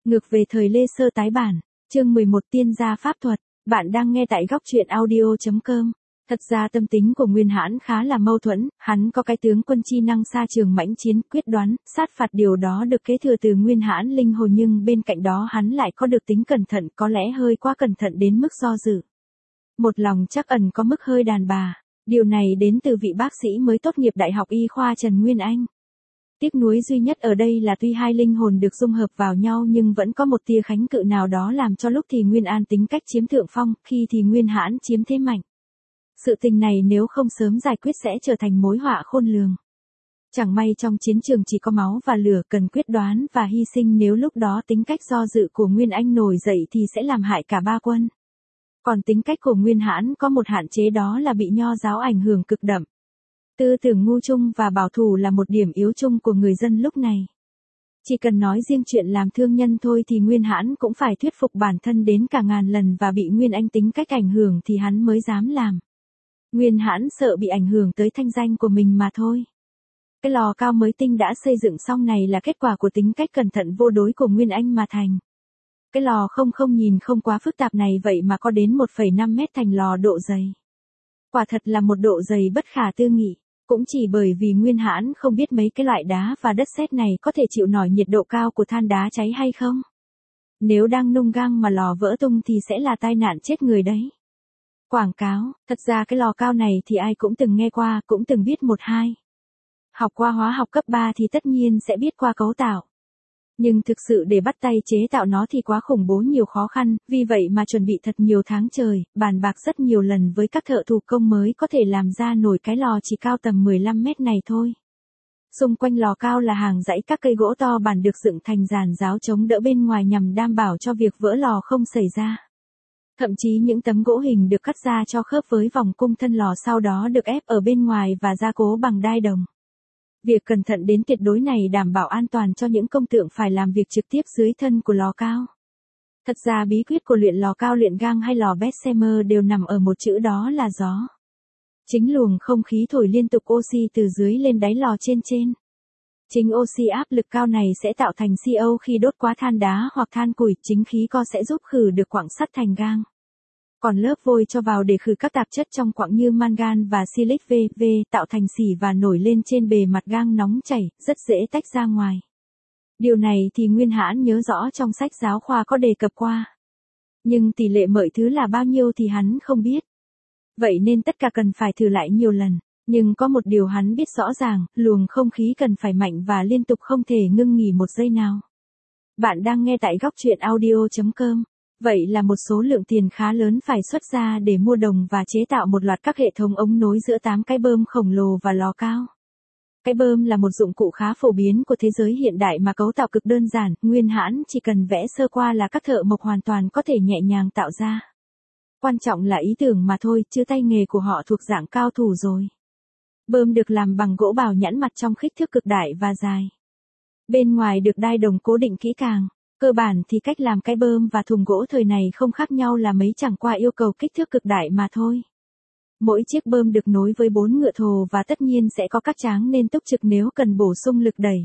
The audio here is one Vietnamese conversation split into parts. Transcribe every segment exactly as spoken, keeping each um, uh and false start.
Ngược về thời Lê Sơ tái bản, chương mười một Tiên gia pháp thuật, bạn đang nghe tại góc truyện audio.com. Thật ra tâm tính của Nguyên Hãn khá là mâu thuẫn, hắn có cái tướng quân chi năng xa trường mãnh chiến, quyết đoán, sát phạt, điều đó được kế thừa từ Nguyên Hãn linh hồn, nhưng bên cạnh đó hắn lại có được tính cẩn thận, có lẽ hơi quá cẩn thận đến mức do dự. Một lòng chắc ẩn có mức hơi đàn bà, điều này đến từ vị bác sĩ mới tốt nghiệp Đại học Y khoa Trần Nguyên Anh. Tiếc nuối duy nhất ở đây là tuy hai linh hồn được dung hợp vào nhau nhưng vẫn có một tia kháng cự nào đó làm cho lúc thì Nguyên An tính cách chiếm thượng phong, khi thì Nguyên Hãn chiếm thế mạnh. Sự tình này nếu không sớm giải quyết sẽ trở thành mối họa khôn lường. Chẳng may trong chiến trường chỉ có máu và lửa, cần quyết đoán và hy sinh, nếu lúc đó tính cách do dự của Nguyên Anh nổi dậy thì sẽ làm hại cả ba quân. Còn tính cách của Nguyên Hãn có một hạn chế, đó là bị nho giáo ảnh hưởng cực đậm. Tư tưởng ngu chung và bảo thủ là một điểm yếu chung của người dân lúc này. Chỉ cần nói riêng chuyện làm thương nhân thôi thì Nguyên Hãn cũng phải thuyết phục bản thân đến cả ngàn lần, và bị Nguyên Anh tính cách ảnh hưởng thì hắn mới dám làm. Nguyên Hãn sợ bị ảnh hưởng tới thanh danh của mình mà thôi. Cái lò cao mới tinh đã xây dựng xong này là kết quả của tính cách cẩn thận vô đối của Nguyên Anh mà thành. Cái lò không không nhìn không quá phức tạp này vậy mà có đến một phẩy năm mét thành lò độ dày. Quả thật là một độ dày bất khả tư nghị. Cũng chỉ bởi vì Nguyên Hãn không biết mấy cái loại đá và đất sét này có thể chịu nổi nhiệt độ cao của than đá cháy hay không. Nếu đang nung gang mà lò vỡ tung thì sẽ là tai nạn chết người đấy. Quảng cáo, thật ra cái lò cao này thì ai cũng từng nghe qua, cũng từng biết một hai. Học qua hóa học cấp ba thì tất nhiên sẽ biết qua cấu tạo. Nhưng thực sự để bắt tay chế tạo nó thì quá khủng bố, nhiều khó khăn, vì vậy mà chuẩn bị thật nhiều tháng trời, bàn bạc rất nhiều lần với các thợ thủ công mới có thể làm ra nổi cái lò chỉ cao tầm mười lăm mét này thôi. Xung quanh lò cao là hàng dãy các cây gỗ to bản được dựng thành giàn giáo chống đỡ bên ngoài nhằm đảm bảo cho việc vỡ lò không xảy ra. Thậm chí những tấm gỗ hình được cắt ra cho khớp với vòng cung thân lò, sau đó được ép ở bên ngoài và gia cố bằng đai đồng. Việc cẩn thận đến tuyệt đối này đảm bảo an toàn cho những công tượng phải làm việc trực tiếp dưới thân của lò cao. Thật ra bí quyết của luyện lò cao, luyện gang hay lò Bessemer đều nằm ở một chữ, đó là gió. Chính luồng không khí thổi liên tục oxy từ dưới lên đáy lò trên trên. Chính oxy áp lực cao này sẽ tạo thành xê o khi đốt quá than đá hoặc than củi, chính khí co sẽ giúp khử được quặng sắt thành gang. Còn lớp vôi cho vào để khử các tạp chất trong quặng như mangan và silic vê vê tạo thành xỉ và nổi lên trên bề mặt gang nóng chảy, rất dễ tách ra ngoài. Điều này thì Nguyên Hãn nhớ rõ trong sách giáo khoa có đề cập qua. Nhưng tỷ lệ mọi thứ là bao nhiêu thì hắn không biết. Vậy nên tất cả cần phải thử lại nhiều lần. Nhưng có một điều hắn biết rõ ràng, luồng không khí cần phải mạnh và liên tục, không thể ngưng nghỉ một giây nào. Bạn đang nghe tại góc truyện audio.com. Vậy là một số lượng tiền khá lớn phải xuất ra để mua đồng và chế tạo một loạt các hệ thống ống nối giữa tám cái bơm khổng lồ và lò cao. Cái bơm là một dụng cụ khá phổ biến của thế giới hiện đại mà cấu tạo cực đơn giản, Nguyên Hãn chỉ cần vẽ sơ qua là các thợ mộc hoàn toàn có thể nhẹ nhàng tạo ra. Quan trọng là ý tưởng mà thôi, chứ tay nghề của họ thuộc dạng cao thủ rồi. Bơm được làm bằng gỗ bào nhẵn mặt trong kích thước cực đại và dài. Bên ngoài được đai đồng cố định kỹ càng. Cơ bản thì cách làm cái bơm và thùng gỗ thời này không khác nhau là mấy, chẳng qua yêu cầu kích thước cực đại mà thôi. Mỗi chiếc bơm được nối với bốn ngựa thồ và tất nhiên sẽ có các tráng nên túc trực nếu cần bổ sung lực đẩy.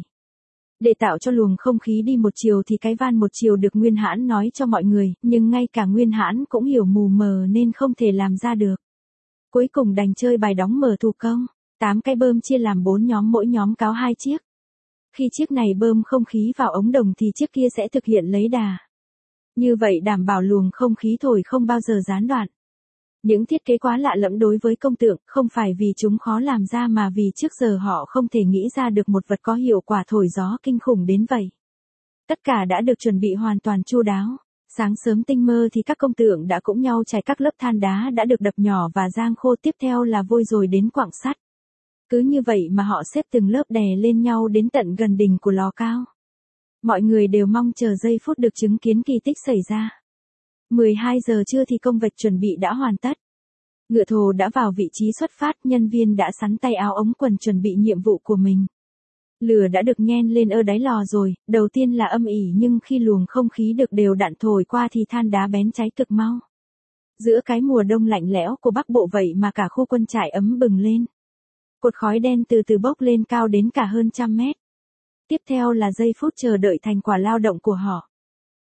Để tạo cho luồng không khí đi một chiều thì cái van một chiều được Nguyên Hãn nói cho mọi người, nhưng ngay cả Nguyên Hãn cũng hiểu mù mờ nên không thể làm ra được. Cuối cùng đành chơi bài đóng mở thủ công, tám cái bơm chia làm bốn nhóm, mỗi nhóm cáo hai chiếc. Khi chiếc này bơm không khí vào ống đồng thì chiếc kia sẽ thực hiện lấy đà. Như vậy đảm bảo luồng không khí thổi không bao giờ gián đoạn. Những thiết kế quá lạ lẫm đối với công tượng, không phải vì chúng khó làm ra mà vì trước giờ họ không thể nghĩ ra được một vật có hiệu quả thổi gió kinh khủng đến vậy. Tất cả đã được chuẩn bị hoàn toàn chu đáo. Sáng sớm tinh mơ thì các công tượng đã cũng nhau trải các lớp than đá đã được đập nhỏ và rang khô, tiếp theo là vôi rồi đến quặng sắt. Cứ như vậy mà họ xếp từng lớp đè lên nhau đến tận gần đỉnh của lò cao. Mọi người đều mong chờ giây phút được chứng kiến kỳ tích xảy ra. mười hai giờ trưa thì công việc chuẩn bị đã hoàn tất. Ngựa thồ đã vào vị trí xuất phát, nhân viên đã sắn tay áo ống quần chuẩn bị nhiệm vụ của mình. Lửa đã được nhen lên ở đáy lò rồi, đầu tiên là âm ỉ nhưng khi luồng không khí được đều đặn thổi qua thì than đá bén cháy cực mau. Giữa cái mùa đông lạnh lẽo của Bắc Bộ vậy mà cả khu quân trại ấm bừng lên. Cột khói đen từ từ bốc lên cao đến cả hơn trăm mét. Tiếp theo là giây phút chờ đợi thành quả lao động của họ.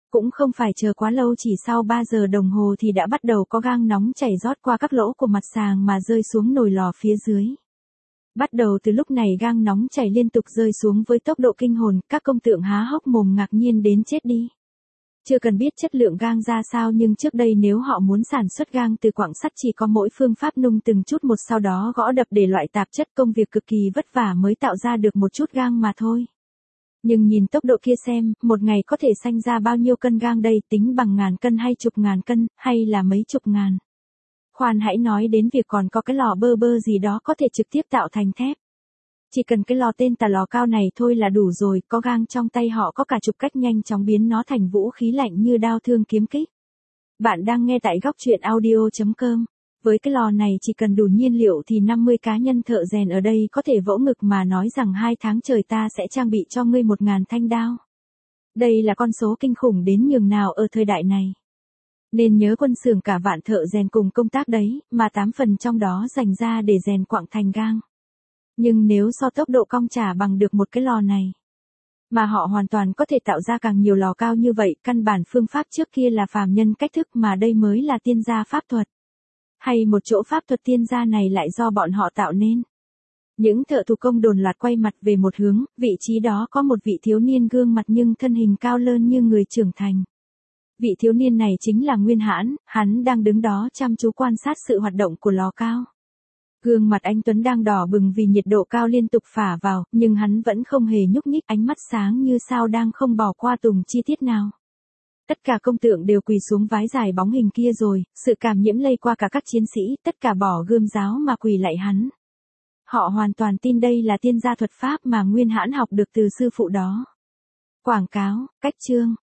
Cũng không phải chờ quá lâu, chỉ sau ba giờ đồng hồ thì đã bắt đầu có gang nóng chảy rót qua các lỗ của mặt sàng mà rơi xuống nồi lò phía dưới. Bắt đầu từ lúc này gang nóng chảy liên tục rơi xuống với tốc độ kinh hồn, các công tượng há hốc mồm ngạc nhiên đến chết đi. Chưa cần biết chất lượng gang ra sao, nhưng trước đây nếu họ muốn sản xuất gang từ quặng sắt chỉ có mỗi phương pháp nung từng chút một sau đó gõ đập để loại tạp chất, công việc cực kỳ vất vả mới tạo ra được một chút gang mà thôi. Nhưng nhìn tốc độ kia xem, một ngày có thể sanh ra bao nhiêu cân gang đây, tính bằng ngàn cân hay chục ngàn cân, hay là mấy chục ngàn. Khoan hãy nói đến việc còn có cái lò bơ bơ gì đó có thể trực tiếp tạo thành thép. Chỉ cần cái lò tên tà lò cao này thôi là đủ rồi, có gang trong tay họ có cả chục cách nhanh chóng biến nó thành vũ khí lạnh như đao thương kiếm kích. Bạn đang nghe tại góc truyện audio chấm com. Với cái lò này chỉ cần đủ nhiên liệu thì năm mươi cá nhân thợ rèn ở đây có thể vỗ ngực mà nói rằng hai tháng trời ta sẽ trang bị cho ngươi một ngàn thanh đao. Đây là con số kinh khủng đến nhường nào ở thời đại này. Nên nhớ quân xưởng cả vạn thợ rèn cùng công tác đấy, mà tám phần trong đó dành ra để rèn quặng thành gang. Nhưng nếu so tốc độ cong chả bằng được một cái lò này, mà họ hoàn toàn có thể tạo ra càng nhiều lò cao như vậy, căn bản phương pháp trước kia là phàm nhân cách thức mà đây mới là tiên gia pháp thuật. Hay một chỗ pháp thuật tiên gia này lại do bọn họ tạo nên. Những thợ thủ công đồn loạt quay mặt về một hướng, vị trí đó có một vị thiếu niên gương mặt nhưng thân hình cao lớn như người trưởng thành. Vị thiếu niên này chính là Nguyên Hãn, hắn đang đứng đó chăm chú quan sát sự hoạt động của lò cao. Gương mặt anh Tuấn đang đỏ bừng vì nhiệt độ cao liên tục phả vào, nhưng hắn vẫn không hề nhúc nhích, ánh mắt sáng như sao đang không bỏ qua tùng chi tiết nào. Tất cả công tượng đều quỳ xuống vái dài bóng hình kia rồi, sự cảm nhiễm lây qua cả các chiến sĩ, tất cả bỏ gươm giáo mà quỳ lạy hắn. Họ hoàn toàn tin đây là tiên gia thuật pháp mà Nguyên Hãn học được từ sư phụ đó. Quảng cáo, cách chương.